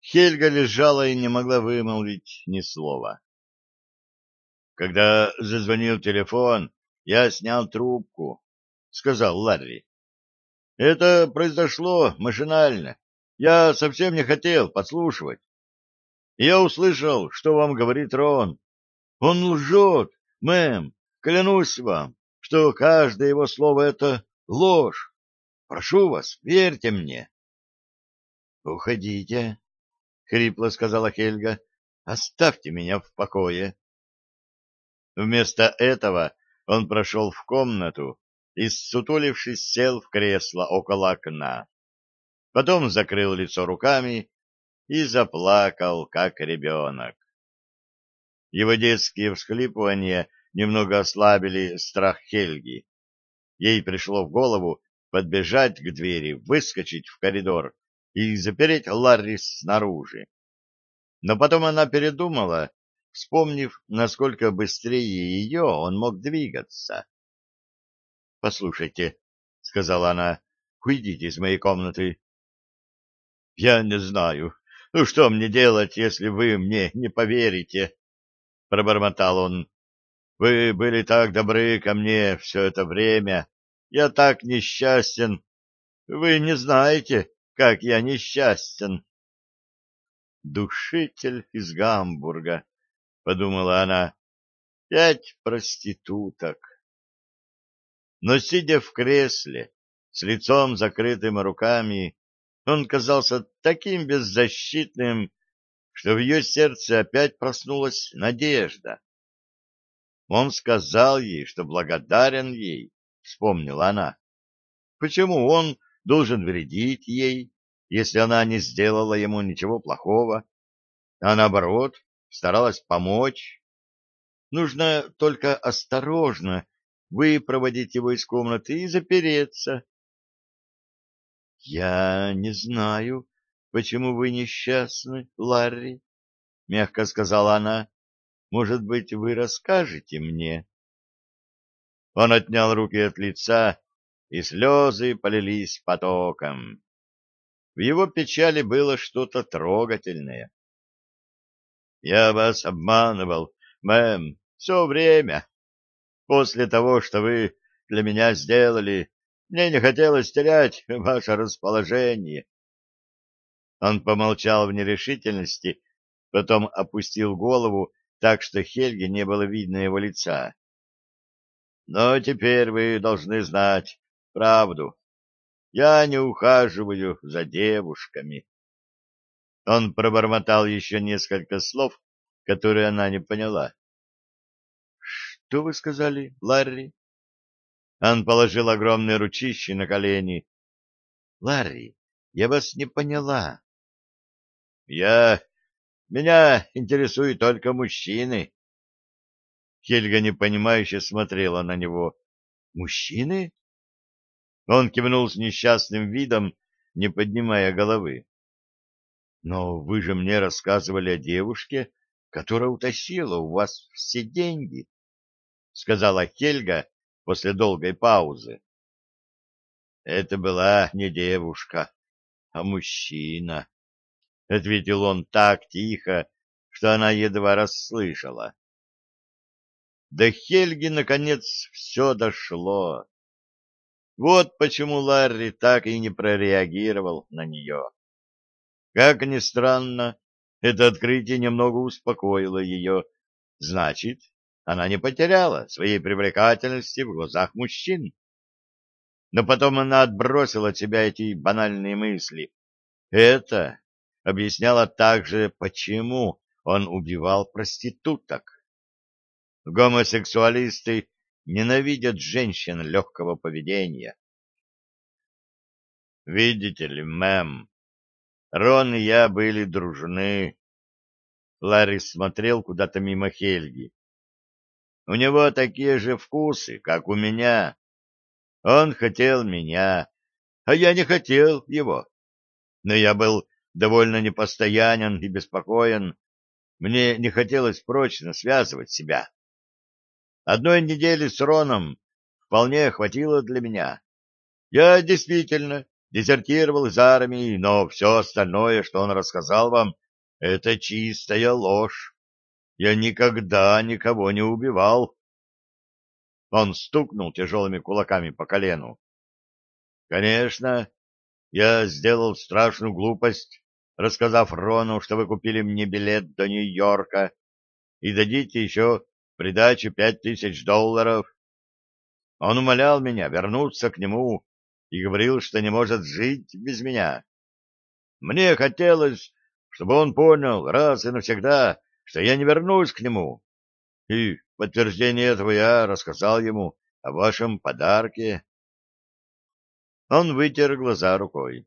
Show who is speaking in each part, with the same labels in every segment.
Speaker 1: Хельга лежала и не могла вымолвить ни слова. Когда зазвонил телефон, я снял трубку, — сказал Ларри. Это произошло машинально. Я совсем не хотел подслушивать. Я услышал, что вам говорит Рон. Он лжет, мэм, клянусь вам, что каждое его слово — это ложь. Прошу вас, верьте мне. — Уходите, — хрипло сказала Хельга. — Оставьте меня в покое. Вместо этого он прошел в комнату и, ссутулившись, сел в кресло около окна. Потом закрыл лицо руками и заплакал, как ребенок. Его детские всхлипывания немного ослабили страх Хельги. Ей пришло в голову подбежать к двери, выскочить в коридор и запереть Ларри снаружи. Но потом она передумала, вспомнив, насколько быстрее ее он мог двигаться. — Послушайте, — сказала она, — уйдите из моей комнаты. — Я не знаю, ну что мне делать, если вы мне не поверите, — пробормотал он. — Вы были так добры ко мне все это время. Я так несчастен. Вы не знаете, как я несчастен. — Душитель из Гамбурга, — подумала она. 5 проституток. Но, сидя в кресле, с лицом закрытым руками, он казался таким беззащитным, что в ее сердце опять проснулась надежда. Он сказал ей, что благодарен ей, вспомнила она. Почему он должен вредить ей, если она не сделала ему ничего плохого, а наоборот старалась помочь? Нужно только осторожно выпроводить его из комнаты и запереться. — Я не знаю, почему вы несчастны, Ларри, — мягко сказала она. — Может быть, вы расскажете мне? Он отнял руки от лица, и слезы полились потоком. В его печали было что-то трогательное. — Я вас обманывал, мэм, все время. После того, что вы для меня сделали, мне не хотелось терять ваше расположение. Он помолчал в нерешительности, потом опустил голову так, что Хельге не было видно его лица. Но теперь вы должны знать правду. Я не ухаживаю за девушками. Он пробормотал еще несколько слов, которые она не поняла. — Что вы сказали, Ларри? Он положил огромные ручищи на колени. — Ларри, я вас не поняла. — Меня интересуют только мужчины. Хельга непонимающе смотрела на него. — Мужчины? Он кивнул с несчастным видом, не поднимая головы. — Но вы же мне рассказывали о девушке, которая утащила у вас все деньги, — сказала Хельга после долгой паузы. — Это была не девушка, а мужчина, — ответил он так тихо, что она едва расслышала. До Хельги, наконец, все дошло. Вот почему Ларри так и не прореагировал на нее. Как ни странно, это открытие немного успокоило ее. Значит, она не потеряла своей привлекательности в глазах мужчин. Но потом она отбросила от себя эти банальные мысли. Это объясняло также, почему он убивал проституток. Гомосексуалисты ненавидят женщин легкого поведения. Видите ли, мэм, Рон и я были дружны. Ларри смотрел куда-то мимо Хельги. У него такие же вкусы, как у меня. Он хотел меня, а я не хотел его. Но я был довольно непостоянен и беспокоен. Мне не хотелось прочно связывать себя. Одной недели с Роном вполне хватило для меня. Я действительно дезертировал из армии, но все остальное, что он рассказал вам, это чистая ложь. Я никогда никого не убивал. Он стукнул тяжелыми кулаками по колену. Конечно, я сделал страшную глупость, рассказав Рону, что вы купили мне билет до Нью-Йорка и дадите еще в придачу $5000. Он умолял меня вернуться к нему и говорил, что не может жить без меня. Мне хотелось, чтобы он понял раз и навсегда, что я не вернусь к нему. И в подтверждение этого я рассказал ему о вашем подарке. Он вытер глаза рукой.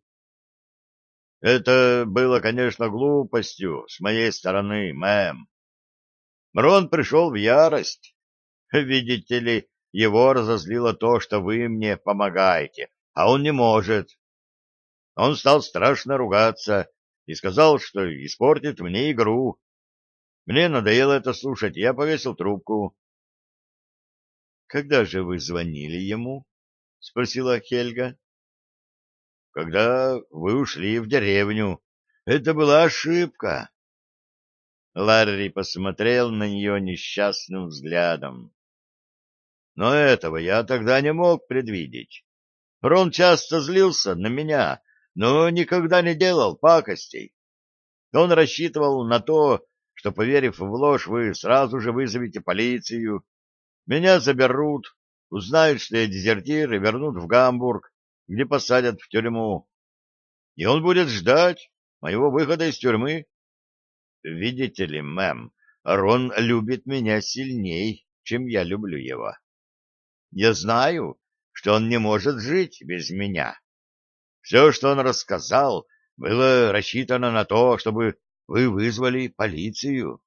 Speaker 1: Это было, конечно, глупостью с моей стороны, мэм. Рон пришел в ярость. Видите ли, его разозлило то, что вы мне помогаете, а он не может. Он стал страшно ругаться и сказал, что испортит мне игру. Мне надоело это слушать, и я повесил трубку. — Когда же вы звонили ему? — спросила Хельга. — Когда вы ушли в деревню. Это была ошибка. Ларри посмотрел на нее несчастным взглядом. Но этого я тогда не мог предвидеть. Рон часто злился на меня, но никогда не делал пакостей. Он рассчитывал на то, что, поверив в ложь, вы сразу же вызовете полицию. Меня заберут, узнают, что я дезертир, и вернут в Гамбург, где посадят в тюрьму. И он будет ждать моего выхода из тюрьмы. Видите ли, мэм, Рон любит меня сильней, чем я люблю его. Я знаю, что он не может жить без меня. Все, что он рассказал, было рассчитано на то, чтобы вы вызвали полицию.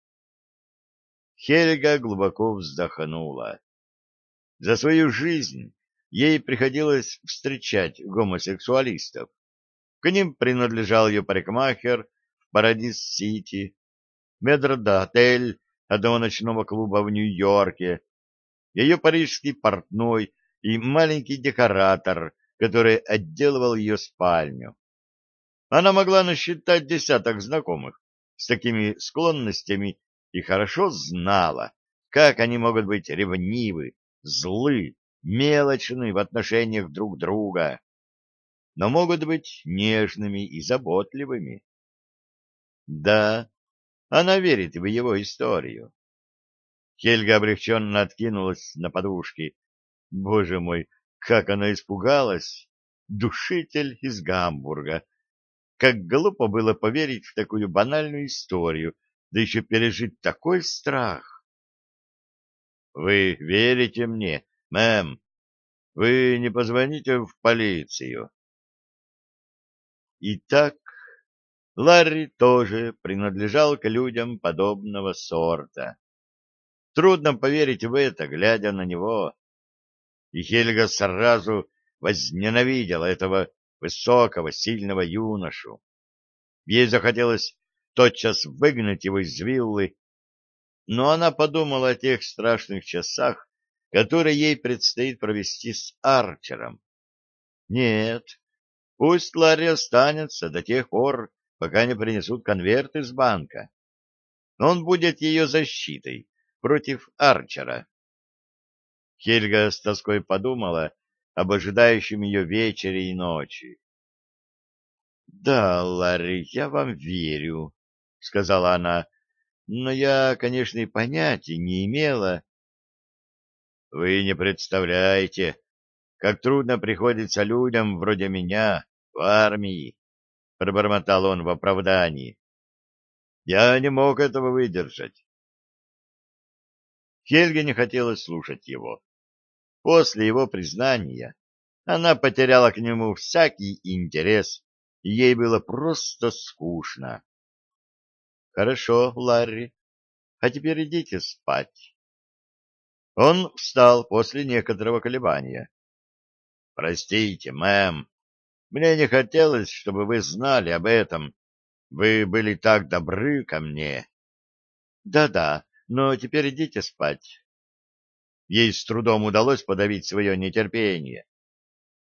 Speaker 1: Хельга глубоко вздохнула. За свою жизнь ей приходилось встречать гомосексуалистов. К ним принадлежал ее парикмахер в Парадис-Сити, метрдотель одного ночного клуба в Нью-Йорке, ее парижский портной и маленький декоратор, который отделывал ее спальню. Она могла насчитать десяток знакомых с такими склонностями и хорошо знала, как они могут быть ревнивы, злы, мелочны в отношениях друг друга, но могут быть нежными и заботливыми. Да, она верит в его историю. Хельга облегченно откинулась на подушки. Боже мой, как она испугалась! Душитель из Гамбурга! Как глупо было поверить в такую банальную историю, да еще пережить такой страх. Вы верите мне, мэм? Вы не позвоните в полицию? Итак, Ларри тоже принадлежал к людям подобного сорта. Трудно поверить в это, глядя на него. И Хельга сразу возненавидела этого высокого, сильного юношу. Ей захотелось тотчас выгнать его из виллы, но она подумала о тех страшных часах, которые ей предстоит провести с Арчером. Нет, пусть Ларри останется до тех пор, пока не принесут конверт из банка. Он будет ее защитой против Арчера. Хельга с тоской подумала об ожидающем ее вечере и ночи. — Да, Ларри, я вам верю, — сказала она, — но я, конечно, и понятия не имела. — Вы не представляете, как трудно приходится людям вроде меня в армии, — пробормотал он в оправдании. — Я не мог этого выдержать. Хельге не хотелось слушать его. После его признания она потеряла к нему всякий интерес, и ей было просто скучно. — Хорошо, Ларри, а теперь идите спать. Он встал после некоторого колебания. — Простите, мэм, мне не хотелось, чтобы вы знали об этом. Вы были так добры ко мне. Да — Да-да, но теперь идите спать. Ей с трудом удалось подавить свое нетерпение.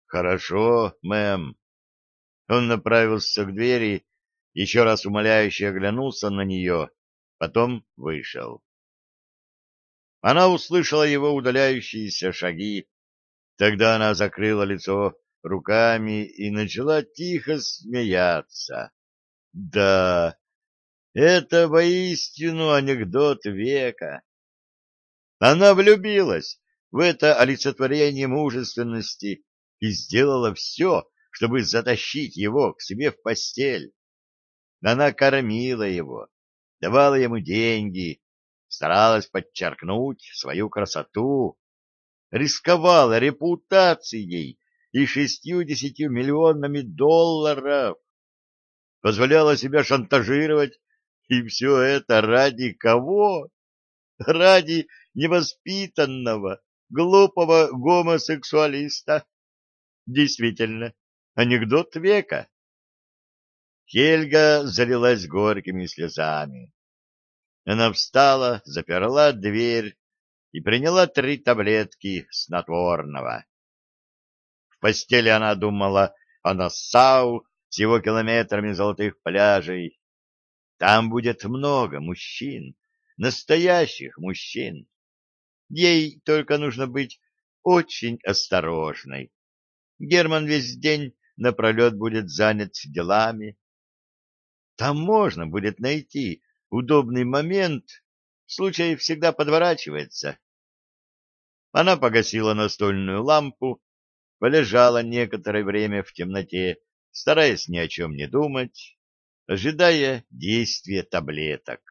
Speaker 1: Хорошо, мэм. Он направился к двери, еще раз умоляюще оглянулся на нее, потом вышел. Она услышала его удаляющиеся шаги. Тогда она закрыла лицо руками и начала тихо смеяться. Да, это воистину анекдот века. Она влюбилась в это олицетворение мужественности и сделала все, чтобы затащить его к себе в постель. Она кормила его, давала ему деньги, старалась подчеркнуть свою красоту, рисковала репутацией и 60 миллионами долларов, позволяла себя шантажировать, и все это ради кого? Ради невоспитанного, глупого гомосексуалиста. Действительно, анекдот века. Хельга залилась горькими слезами. Она встала, заперла дверь и приняла 3 таблетки снотворного. В постели она думала о Нассау с его километрами золотых пляжей. Там будет много мужчин, настоящих мужчин. Ей только нужно быть очень осторожной. Герман весь день напролет будет занят делами. Там можно будет найти удобный момент, случай всегда подворачивается. Она погасила настольную лампу, полежала некоторое время в темноте, стараясь ни о чем не думать, ожидая действия таблеток.